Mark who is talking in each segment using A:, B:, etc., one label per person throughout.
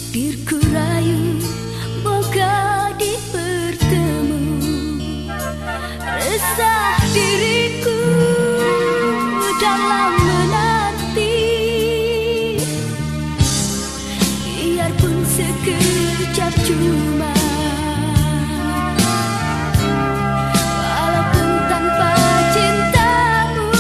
A: Takdirku rayu moga dipertemu. Resah diriku dalam menanti, biarpun sekejap cuma. Walaupun tanpa cintamu,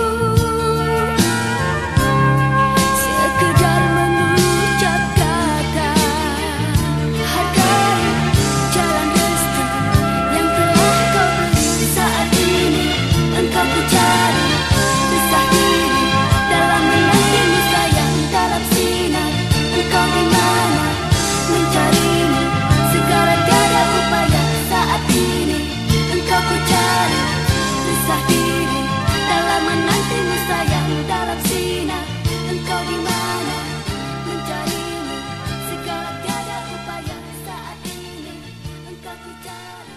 A: sekedar mengucap kata. Hargai jalan restu yang telah kau beri. Saat ini engkau ku cari, resah diri dalam menantimu sayang. Dalam sinar engkau di mana, mencarimu segala tiada upaya. Saat ini engkau ku cari, resah diri dalam menantimu sayang. Dalam sinar engkau di mana, mencarimu segala tiada upaya. Saat ini engkau ku cari.